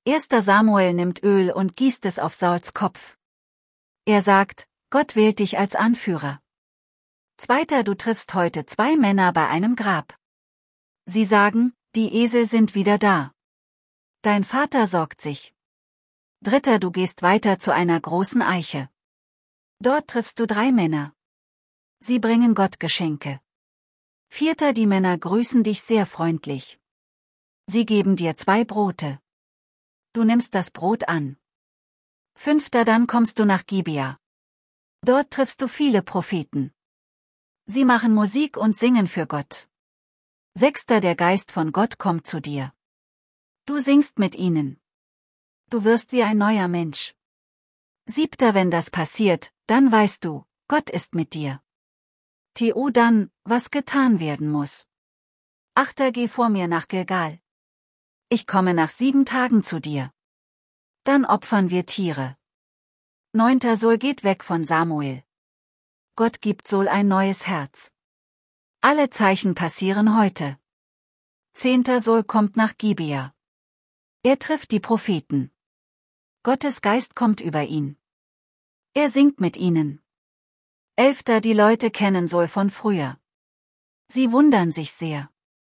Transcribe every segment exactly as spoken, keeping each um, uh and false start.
Erster Samuel nimmt Öl und gießt es auf Sauls Kopf. Er sagt, Gott wählt dich als Anführer. Zweiter, du triffst heute zwei Männer bei einem Grab. Sie sagen, die Esel sind wieder da. Dein Vater sorgt sich. Dritter, du gehst weiter zu einer großen Eiche. Dort triffst du drei Männer. Sie bringen Gott Geschenke. Vierter, die Männer grüßen dich sehr freundlich. Sie geben dir zwei Brote. Du nimmst das Brot an. Fünfter, dann kommst du nach Gibea. Dort triffst du viele Propheten. Sie machen Musik und singen für Gott. Sechster, der Geist von Gott kommt zu dir. Du singst mit ihnen. Du wirst wie ein neuer Mensch. Siebter, wenn das passiert, dann weißt du, Gott ist mit dir. Tu dann, was getan werden muss. Achter, geh vor mir nach Gilgal. Ich komme nach sieben Tagen zu dir. Dann opfern wir Tiere. Neunter, Saul geht weg von Samuel. Gott gibt Saul ein neues Herz. Alle Zeichen passieren heute. Zehnter, Saul kommt nach Gibea. Er trifft die Propheten. Gottes Geist kommt über ihn. Er singt mit ihnen. Elfter, die Leute kennen Saul von früher. Sie wundern sich sehr.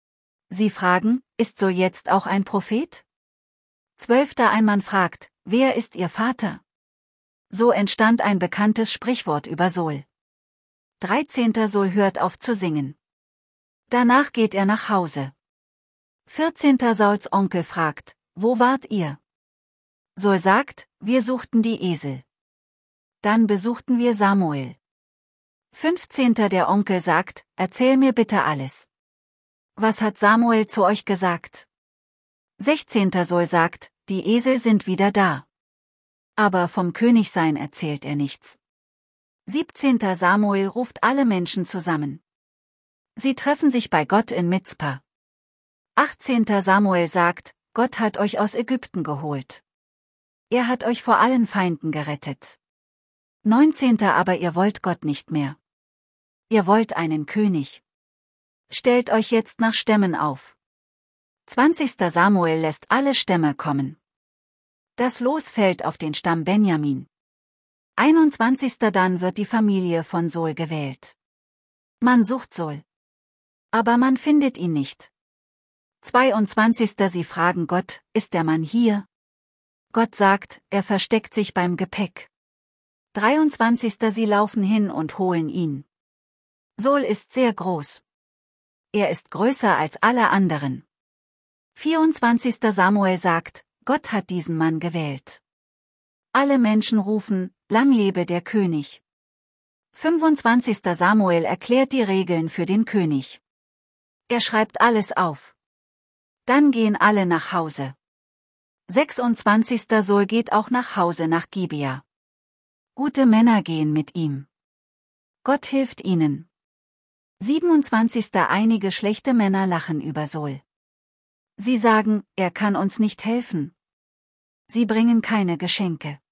Sie fragen, ist Saul jetzt auch ein Prophet? Zwölfter, ein Mann fragt, wer ist ihr Vater? So entstand ein bekanntes Sprichwort über Saul. Dreizehnter, Saul hört auf zu singen. Danach geht er nach Hause. Vierzehnter, Sauls Onkel fragt, wo wart ihr? Saul sagt, wir suchten die Esel. Dann besuchten wir Samuel. Fünfzehnter, der Onkel sagt, erzähl mir bitte alles. Was hat Samuel zu euch gesagt? Sechzehnter, Saul sagt, die Esel sind wieder da. Aber vom Königsein erzählt er nichts. Siebzehnter, Samuel ruft alle Menschen zusammen. Sie treffen sich bei Gott in Mizpa. Achtzehnter, Samuel sagt, Gott hat euch aus Ägypten geholt. Er hat euch vor allen Feinden gerettet. Neunzehnter, aber ihr wollt Gott nicht mehr. Ihr wollt einen König. Stellt euch jetzt nach Stämmen auf. Zwanzigster, Samuel lässt alle Stämme kommen. Das Los fällt auf den Stamm Benjamin. Einundzwanzigster, dann wird die Familie von Saul gewählt. Man sucht Saul. Aber man findet ihn nicht. Zweiundzwanzigster, sie fragen Gott, ist der Mann hier? Gott sagt, er versteckt sich beim Gepäck. Dreiundzwanzigster, sie laufen hin und holen ihn. Saul ist sehr groß. Er ist größer als alle anderen. vierundzwanzigster, Samuel sagt, Gott hat diesen Mann gewählt. Alle Menschen rufen, lang lebe der König. fünfundzwanzigster, Samuel erklärt die Regeln für den König. Er schreibt alles auf. Dann gehen alle nach Hause. sechsundzwanzigster, Saul geht auch nach Hause nach Gibea. Gute Männer gehen mit ihm. Gott hilft ihnen. siebenundzwanzigster, einige schlechte Männer lachen über Saul. Sie sagen, er kann uns nicht helfen. Sie bringen keine Geschenke.